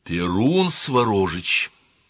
Перун Сворожич.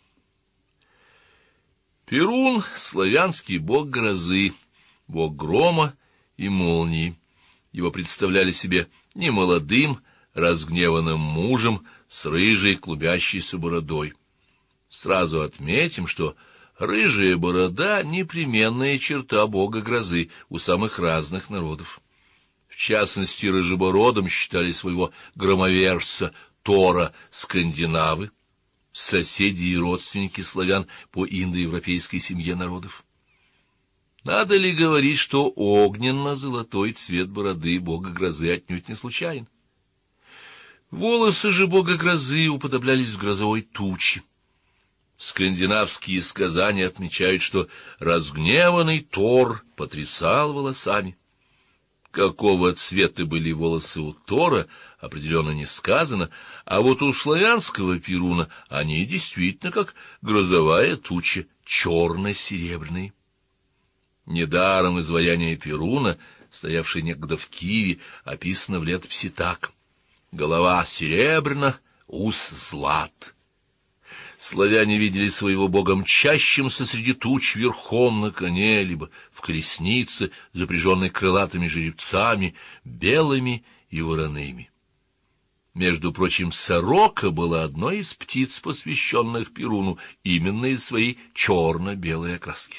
Перун — славянский бог грозы, бог грома и молнии. Его представляли себе немолодым, разгневанным мужем с рыжей клубящейся бородой. Сразу отметим, что рыжая борода — непременная черта бога грозы у самых разных народов. В частности, рыжебородом считали своего громовержца Тора скандинавы, соседи и родственники славян по индоевропейской семье народов. Надо ли говорить, что огненно-золотой цвет бороды бога грозы отнюдь не случайен? Волосы же бога грозы уподоблялись грозовой туче. Скандинавские сказания отмечают, что разгневанный Тор потрясал волосами. Какого цвета были волосы у Тора, определенно не сказано, а вот у славянского Перуна они действительно как грозовая туча, черно-серебряные. Недаром изваяние Перуна, стоявшее некогда в Киеве, описано в летописи так: голова серебряна, ус злат. Славяне видели своего бога мчащимся среди туч верхом на коне, либо в колеснице, запряженной крылатыми жеребцами, белыми и вороными. Между прочим, сорока была одной из птиц, посвященных Перуну, именно из своей черно-белой окраски.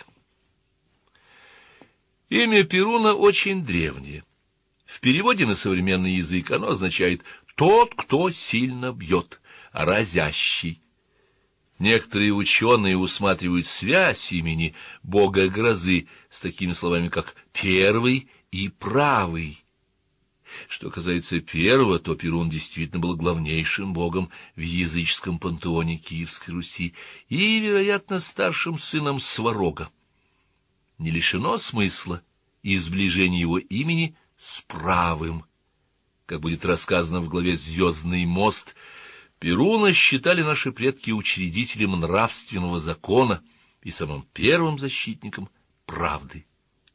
Имя Перуна очень древнее. В переводе на современный язык оно означает «тот, кто сильно бьет», «разящий». Некоторые ученые усматривают связь имени бога грозы с такими словами, как «первый» и «правый». Что касается первого, то Перун действительно был главнейшим богом в языческом пантеоне Киевской Руси и, вероятно, старшим сыном Сварога. Не лишено смысла и сближения его имени с правым. Как будет рассказано в главе «Звездный мост», Перуна считали наши предки учредителем нравственного закона и самым первым защитником правды.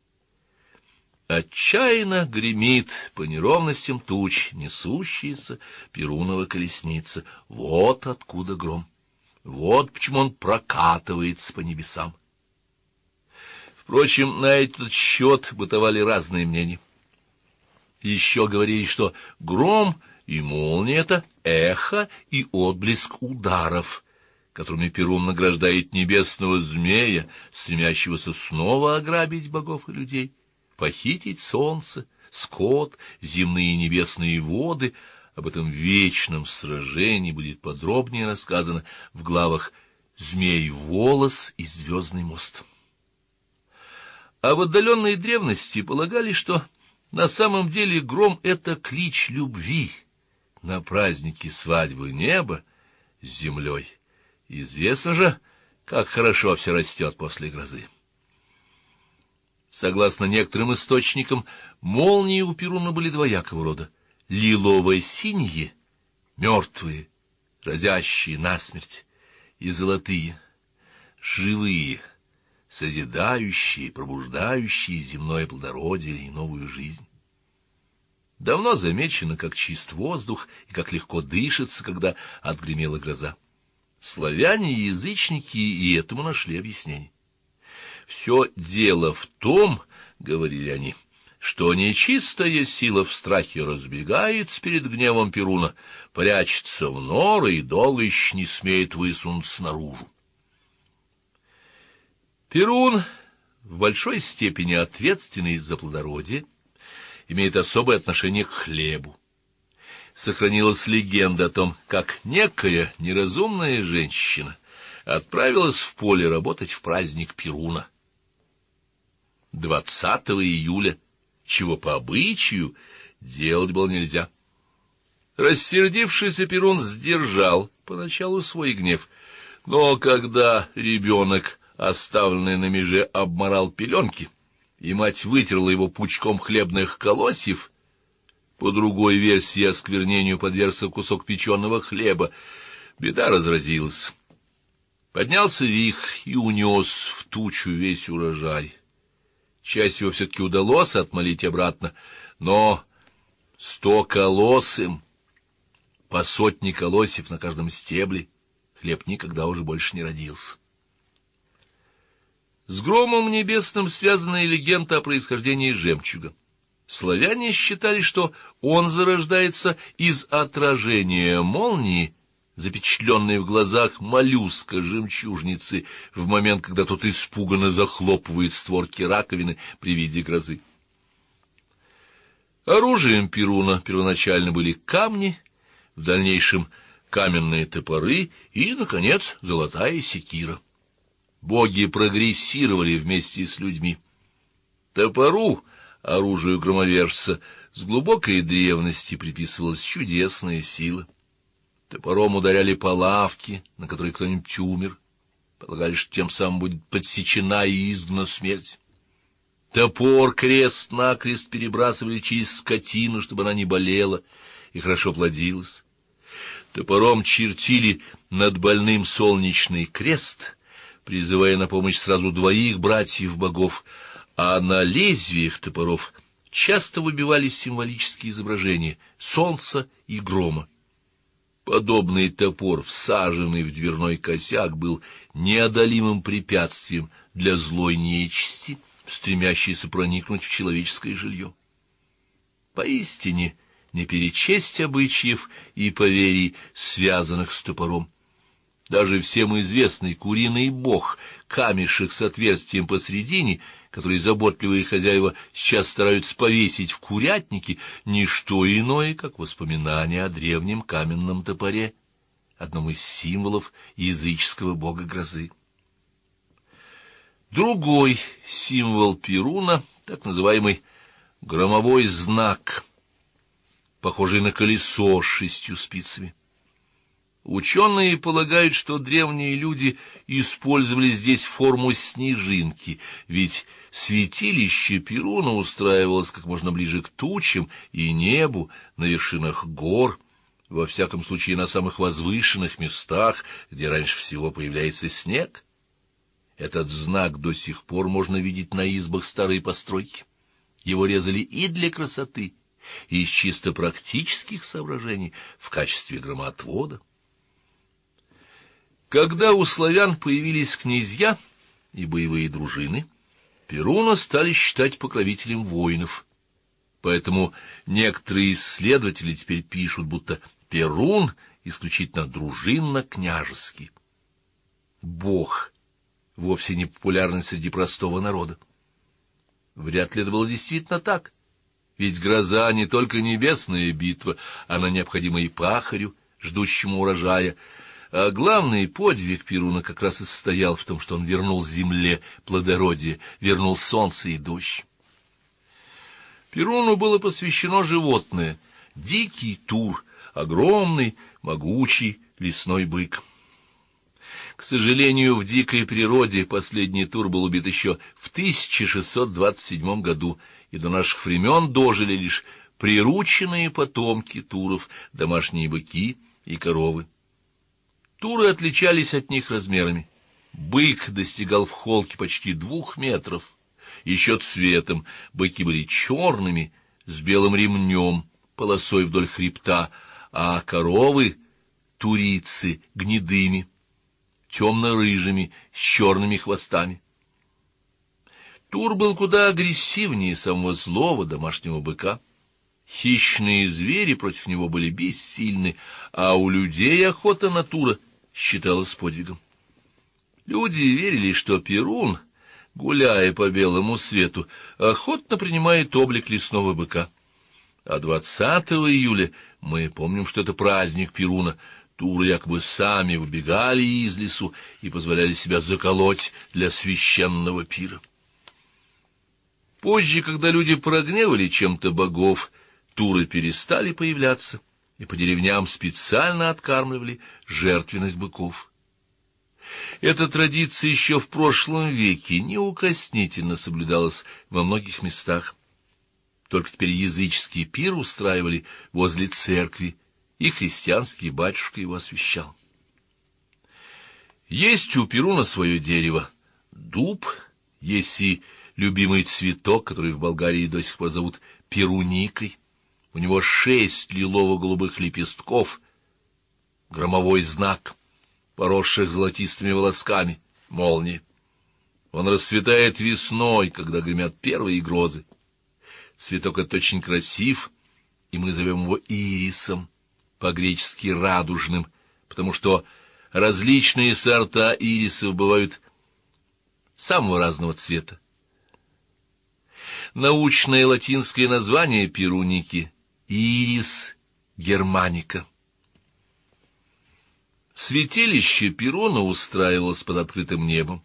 Отчаянно гремит по неровностям туч несущаяся Перунова колесница. Вот откуда гром. Вот почему он прокатывается по небесам. Впрочем, на этот счет бытовали разные мнения. Еще говорили, что гром и молния — это эхо и отблеск ударов, которыми Перун награждает небесного змея, стремящегося снова ограбить богов и людей, похитить солнце, скот, земные и небесные воды. Об этом вечном сражении будет подробнее рассказано в главах «Змей волос» и «Звездный мост». А в отдаленной древности полагали, что на самом деле гром — это клич любви на празднике свадьбы неба с землей. Известно же, как хорошо все растет после грозы. Согласно некоторым источникам, молнии у Перуна были двоякого рода: лилово-синие, мертвые, разящие насмерть, и золотые, живые, созидающие, пробуждающие земное плодородие и новую жизнь. Давно замечено, как чист воздух и как легко дышится, когда отгремела гроза. Славяне и язычники и этому нашли объяснение. «Все дело в том, — говорили они, — что нечистая сила в страхе разбегается перед гневом Перуна, прячется в норы и долго еще не смеет высунуться наружу». Перун, в большой степени ответственный за плодородие, имеет особое отношение к хлебу. Сохранилась легенда о том, как некая неразумная женщина отправилась в поле работать в праздник Перуна 20 июля, чего по обычаю делать было нельзя. Рассердившийся Перун сдержал поначалу свой гнев, но когда ребенок, оставленный на меже, обморал пеленки, и мать вытерла его пучком хлебных колосьев, по другой версии осквернению подвергся кусок печеного хлеба, беда разразилась. Поднялся вихрь и унес в тучу весь урожай. Часть его все-таки удалось отмолить обратно, но 100-колосым по 100 колосьев на каждом стебле, хлеб никогда уже больше не родился. С громом небесным связана и легенда о происхождении жемчуга. Славяне считали, что он зарождается из отражения молнии, запечатленной в глазах моллюска-жемчужницы в момент, когда тот испуганно захлопывает створки раковины при виде грозы. Оружием Перуна первоначально были камни, в дальнейшем каменные топоры и, наконец, золотая секира. Боги прогрессировали вместе с людьми. Топору, оружию громовержца, с глубокой древности приписывалась чудесная сила. Топором ударяли по лавке, на которой кто-нибудь умер. Полагали, что тем самым будет подсечена и изгнана смерть. Топор крест-накрест перебрасывали через скотину, чтобы она не болела и хорошо плодилась. Топором чертили над больным солнечный крест, призывая на помощь сразу 2 братьев-богов, а на лезвиях топоров часто выбивались символические изображения солнца и грома. Подобный топор, всаженный в дверной косяк, был неодолимым препятствием для злой нечисти, стремящейся проникнуть в человеческое жилье. Поистине, не перечесть обычаев и поверий, связанных с топором. Даже всем известный куриный бог, камешек с отверстием посредине, который заботливые хозяева сейчас стараются повесить в курятнике, не что иное, как воспоминание о древнем каменном топоре, одном из символов языческого бога грозы. Другой символ Перуна, так называемый громовой знак, похожий на колесо с 6 спицами. Ученые полагают, что древние люди использовали здесь форму снежинки, ведь святилище Перуна устраивалось как можно ближе к тучам и небу, на вершинах гор, во всяком случае на самых возвышенных местах, где раньше всего появляется снег. Этот знак до сих пор можно видеть на избах старой постройки. Его резали и для красоты, и из чисто практических соображений в качестве громоотвода. Когда у славян появились князья и боевые дружины, Перуна стали считать покровителем воинов. Поэтому некоторые исследователи теперь пишут, будто Перун исключительно дружинно-княжеский. Бог вовсе не популярный среди простого народа. Вряд ли это было действительно так, ведь гроза не только небесная битва, она необходима и пахарю, ждущему урожая, а главный подвиг Перуна как раз и состоял в том, что он вернул земле плодородие, вернул солнце и дождь. Перуну было посвящено животное — дикий тур, огромный, могучий лесной бык. К сожалению, в дикой природе последний тур был убит еще в 1627 году, и до наших времен дожили лишь прирученные потомки туров, домашние быки и коровы. Туры отличались от них размерами. Бык достигал в холке почти 2 метров. Еще цветом быки были черными, с белым ремнем, полосой вдоль хребта, а коровы, турицы, гнедыми, темно-рыжими, с черными хвостами. Тур был куда агрессивнее самого злого домашнего быка. Хищные звери против него были бессильны, а у людей охота на тура считалась подвигом. Люди верили, что Перун, гуляя по белому свету, охотно принимает облик лесного быка. А 20 июля мы помним, что это праздник Перуна. Туры якобы сами выбегали из лесу и позволяли себя заколоть для священного пира. Позже, когда люди прогневали чем-то богов, туры перестали появляться, и по деревням специально откармливали жертвенных быков. Эта традиция еще в прошлом веке неукоснительно соблюдалась во многих местах. Только теперь языческий пир устраивали возле церкви, и христианский батюшка его освящал. Есть у Перуна свое дерево — дуб, есть и любимый цветок, который в Болгарии до сих пор зовут перуникой. У него 6 лилово-голубых лепестков, громовой знак, поросших золотистыми волосками, молнии. Он расцветает весной, когда гремят первые грозы. Цветок этот очень красив, и мы зовем его ирисом, по-гречески радужным, потому что различные сорта ирисов бывают самого разного цвета. Научное латинское название перуники — ирис германика. Святилище Перуна устраивалось под открытым небом.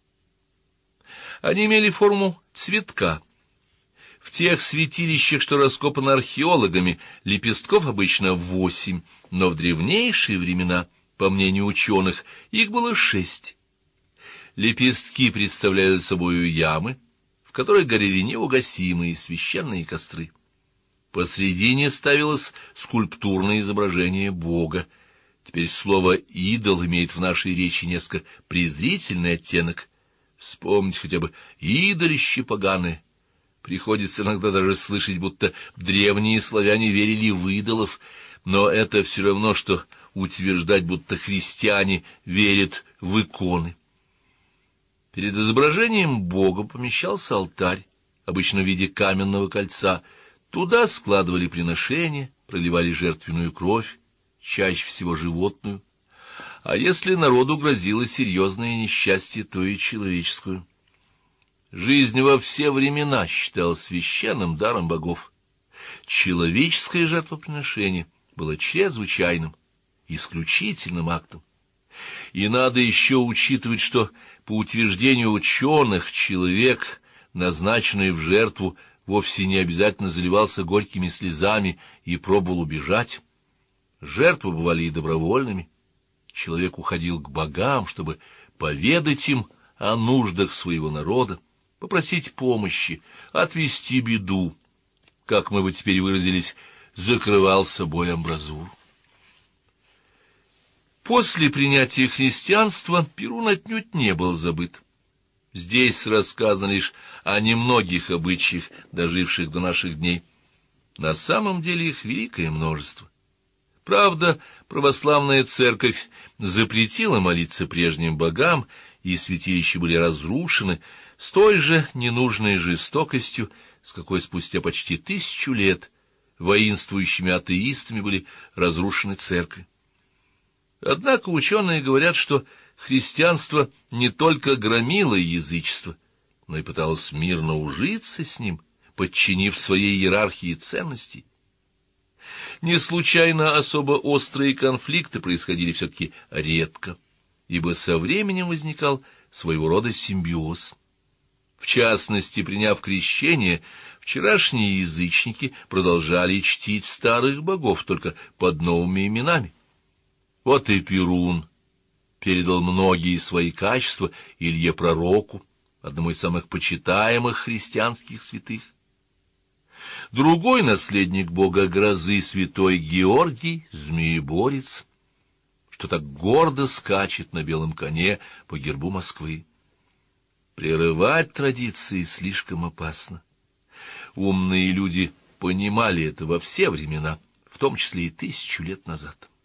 Они имели форму цветка. В тех святилищах, что раскопаны археологами, лепестков обычно 8, но в древнейшие времена, по мнению ученых, их было 6. Лепестки представляли собою ямы, в которых горели неугасимые священные костры. Посредине ставилось скульптурное изображение Бога. Теперь слово «идол» имеет в нашей речи несколько презрительный оттенок. Вспомните хотя бы идолище поганое. Приходится иногда даже слышать, будто древние славяне верили в идолов, но это все равно, что утверждать, будто христиане верят в иконы. Перед изображением Бога помещался алтарь, обычно в виде каменного кольца. Туда складывали приношения, проливали жертвенную кровь, чаще всего животную. А если народу грозило серьезное несчастье, то и человеческую. Жизнь во все времена считалась священным даром богов. Человеческое жертвоприношение было чрезвычайным, исключительным актом. И надо еще учитывать, что, по утверждению ученых, человек, назначенный в жертву, вовсе не обязательно заливался горькими слезами и пробовал убежать. Жертвы бывали и добровольными. Человек уходил к богам, чтобы поведать им о нуждах своего народа, попросить помощи, отвести беду, как мы бы теперь выразились, закрывал собой амбразуру. После принятия христианства Перун отнюдь не был забыт. Здесь рассказано лишь о немногих обычаях, доживших до наших дней. На самом деле их великое множество. Правда, православная церковь запретила молиться прежним богам, и святилища были разрушены с той же ненужной жестокостью, с какой спустя почти 1000 лет воинствующими атеистами были разрушены церкви. Однако ученые говорят, что христианство не только громило язычество, но и пыталось мирно ужиться с ним, подчинив своей иерархии ценностей. Не случайно особо острые конфликты происходили все-таки редко, ибо со временем возникал своего рода симбиоз. В частности, приняв крещение, вчерашние язычники продолжали чтить старых богов, только под новыми именами. Вот и Перун передал многие свои качества Илье Пророку, одному из самых почитаемых христианских святых. Другой наследник бога грозы, святой Георгий, змееборец, что так гордо скачет на белом коне по гербу Москвы. Прерывать традиции слишком опасно. Умные люди понимали это во все времена, в том числе и 1000 лет назад.